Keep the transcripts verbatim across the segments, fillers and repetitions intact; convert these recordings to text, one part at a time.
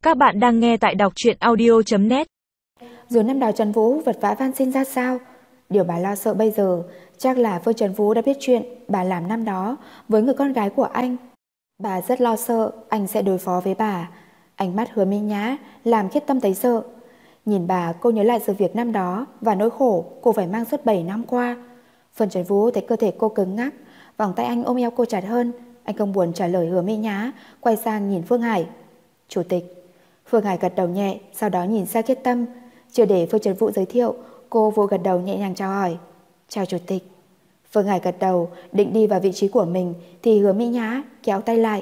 Các bạn đang nghe tại đọc truyện audio chấm net. Rồi năm đó Trần Vũ vật vã van xin ra sao? Điều bà lo sợ bây giờ chắc là Phương Trần Vũ đã biết chuyện bà làm năm đó với người con gái của anh. Bà rất lo sợ anh sẽ đối phó với bà. Ánh mắt Hứa Minh Nhã làm Khiết Tâm thấy sợ. Nhìn bà, cô nhớ lại sự việc năm đó và nỗi khổ cô phải mang suốt bảy năm qua. Phương Trần Vũ thấy cơ thể cô cứng ngắc, vòng tay anh ôm eo cô chặt hơn. Anh không buồn trả lời Hứa Minh Nhã, quay sang nhìn Phương Hải. Chủ tịch. Phương Hải gật đầu nhẹ, sau đó nhìn sang Khiết Tâm. Chưa để Phương Trần Vũ giới thiệu, cô vội gật đầu nhẹ nhàng chào hỏi. Chào chủ tịch. Phương Hải gật đầu, định đi vào vị trí của mình thì Hứa Mỹ Nhã kéo tay lại.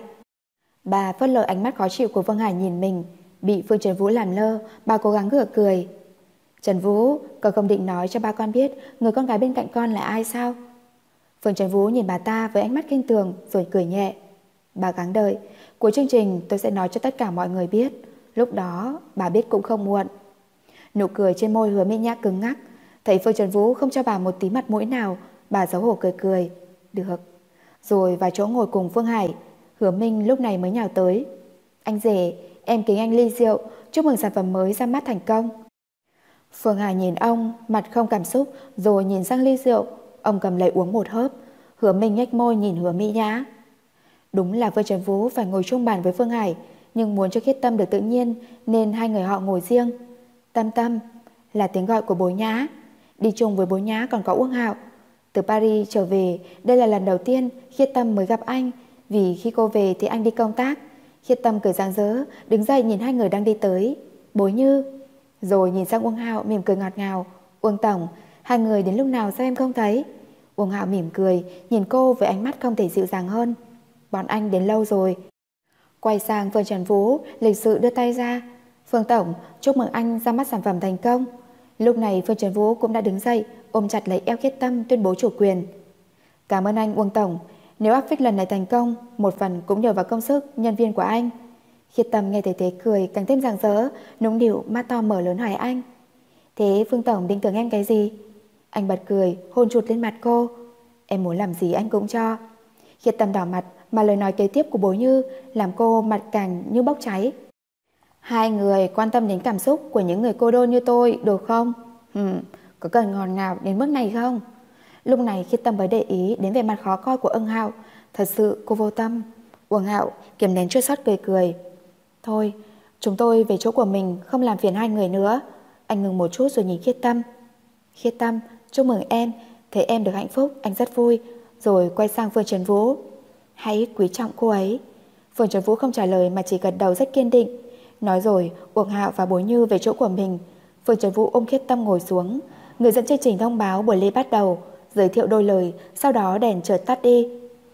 Bà phớt lờ ánh mắt khó chịu của Phương Hải nhìn mình. Bị Phương Trần Vũ làm lơ, bà cố gắng gượng cười. Trần Vũ, con không định nói cho ba con biết người con gái bên cạnh con là ai sao? Phương Trần Vũ nhìn bà ta với ánh mắt kinh tường rồi cười nhẹ. Bà gắng đợi, cuối chương trình tôi sẽ nói cho tất cả mọi người biết. Lúc đó bà biết cũng không muộn. Nụ cười trên môi Hứa Mỹ Nhã cứng ngắc. Thấy Phương Trần Vũ không cho bà một tí mặt mũi nào, bà xấu hổ cười cười. Được. Rồi vào chỗ ngồi cùng Phương Hải. Hứa Minh lúc này mới nhào tới. Anh rể, em kính anh ly rượu, chúc mừng sản phẩm mới ra mắt thành công. Phương Hải nhìn ông, mặt không cảm xúc, rồi nhìn sang ly rượu. Ông cầm lấy uống một hớp. Hứa Minh nhếch môi nhìn Hứa Mỹ Nhã. Đúng là Phương Trần Vũ phải ngồi chung bàn với Phương Hải, nhưng muốn cho Khiết Tâm được tự nhiên nên hai người họ ngồi riêng. Tâm Tâm là tiếng gọi của bố Nhã. Đi chung với bố Nhã còn có Uông Hạo. Từ Paris trở về, đây là lần đầu tiên Khiết Tâm mới gặp anh, vì khi cô về thì anh đi công tác. Khiết Tâm cười rạng rỡ, đứng dậy nhìn hai người đang đi tới. Bố Như. Rồi nhìn sang Uông Hạo mỉm cười ngọt ngào. Uông tổng, hai người đến lúc nào sao em không thấy? Uông Hạo mỉm cười, nhìn cô với ánh mắt không thể dịu dàng hơn. Bọn anh đến lâu rồi. Quay sang Phương Trần Vũ, lịch sự đưa tay ra. Phương tổng, chúc mừng anh ra mắt sản phẩm thành công. Lúc này Phương Trần Vũ cũng đã đứng dậy, ôm chặt lấy eo Khiết Tâm tuyên bố chủ quyền. Cảm ơn anh Uông tổng. Nếu áp phích lần này thành công, một phần cũng nhờ vào công sức nhân viên của anh. Khiết Tâm nghe thấy thế cười càng thêm rạng rỡ, nũng nịu mắt to mở lớn hỏi anh. Thế Phương tổng định tưởng em cái gì? Anh bật cười, hôn chụt lên mặt cô. Em muốn làm gì anh cũng cho. Khiết Tâm đỏ mặt, mà lời nói kế tiếp của bố Như làm cô mặt càng như bốc cháy. Hai người quan tâm đến cảm xúc của những người cô đơn như tôi, được không? Hừm, có cần ngọt ngào đến mức này không? Lúc này Khiết Tâm mới để ý đến vẻ mặt khó coi của Uông Hạo. Thật sự cô vô tâm. Uông Hạo kiềm nén chua xót cười cười. Thôi, chúng tôi về chỗ của mình, không làm phiền hai người nữa. Anh ngừng một chút rồi nhìn Khiết Tâm. Khiết Tâm, chúc mừng em. Thấy em được hạnh phúc, anh rất vui. Rồi quay sang Phương Trần Vũ. Hãy quý trọng cô ấy. Phương Trần Vũ không trả lời mà chỉ gật đầu rất kiên định. Nói rồi Uông Hạo và Bố Như về chỗ của mình. Phương Trần Vũ ôm Khiết Tâm ngồi xuống. Người dẫn chương trình thông báo buổi lễ bắt đầu, giới thiệu đôi lời. Sau đó đèn chợt tắt đi.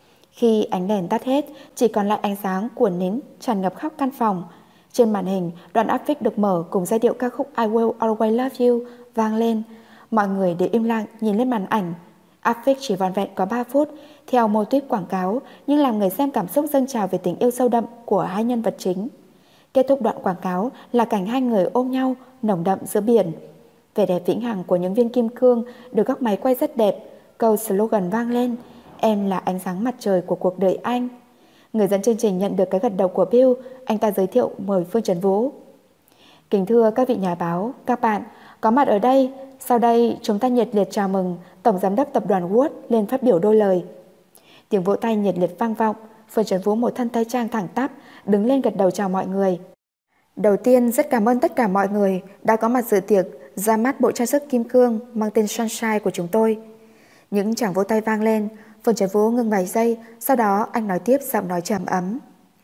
Khi ánh đèn tắt hết, chỉ còn lại ánh sáng của nến tràn ngập khắp căn phòng. Trên màn hình, đoạn áp phích được mở cùng giai điệu ca khúc I Will Always Love You vang lên. Mọi người đều im lặng nhìn lên màn ảnh. Áp phích chỉ vòn vẹn có ba phút theo mô típ quảng cáo, nhưng làm người xem cảm xúc dâng trào về tình yêu sâu đậm của hai nhân vật chính. Kết thúc đoạn quảng cáo là cảnh hai người ôm nhau nồng đậm giữa biển. Vẻ đẹp vĩnh hằng của những viên kim cương được góc máy quay rất đẹp. Câu slogan vang lên. Em là ánh sáng mặt trời của cuộc đời anh. Người dẫn chương trình nhận được cái gật đầu của Bill. Anh ta giới thiệu mời Phương Trần Vũ. Kính thưa các vị nhà báo, các bạn có mặt ở đây. Sau đây chúng ta nhiệt liệt chào mừng Tổng Giám đốc Tập đoàn Wood lên phát biểu đôi lời. Tiếng vỗ tay nhiệt liệt vang vọng. Phương Trần Vũ một thân tây trang thẳng tắp đứng lên gật đầu chào mọi người. Đầu tiên rất cảm ơn tất cả mọi người đã có mặt dự tiệc ra mắt bộ trang sức kim cương mang tên Sunshine của chúng tôi. Những tràng vỗ tay vang lên. Phương Trần Vũ ngừng vài giây, sau đó anh nói tiếp giọng nói trầm ấm.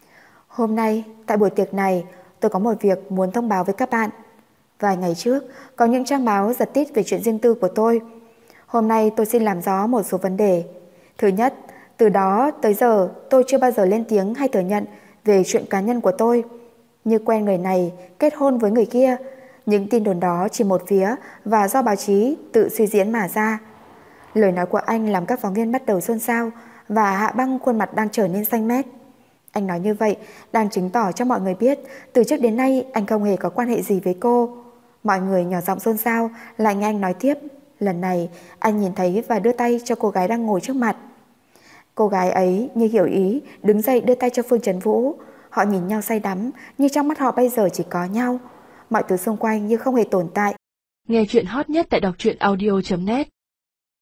Hôm nay tại buổi tiệc này tôi có một việc muốn thông báo với các bạn. Vài ngày trước có những trang báo giật tít về chuyện riêng tư của tôi. Hôm nay tôi xin làm rõ một số vấn đề. Thứ nhất, từ đó tới giờ tôi chưa bao giờ lên tiếng hay thừa nhận về chuyện cá nhân của tôi. Như quen người này, kết hôn với người kia. Những tin đồn đó chỉ một phía và do báo chí tự suy diễn mà ra. Lời nói của anh làm các phóng viên bắt đầu xôn xao và Hạ Băng khuôn mặt đang trở nên xanh mét. Anh nói như vậy đang chứng tỏ cho mọi người biết từ trước đến nay anh không hề có quan hệ gì với cô. Mọi người nhỏ giọng xôn xao, lại nghe anh nói tiếp. Lần này anh nhìn thấy và đưa tay cho cô gái đang ngồi trước mặt. Cô gái ấy như hiểu ý, đứng dậy đưa tay cho Phương Trần Vũ, Họ nhìn nhau say đắm, nhưng trong mắt họ bây giờ chỉ có nhau. Mọi thứ xung quanh như không hề tồn tại. Nghe chuyện hot nhất tại đọc truyện audio chấm net.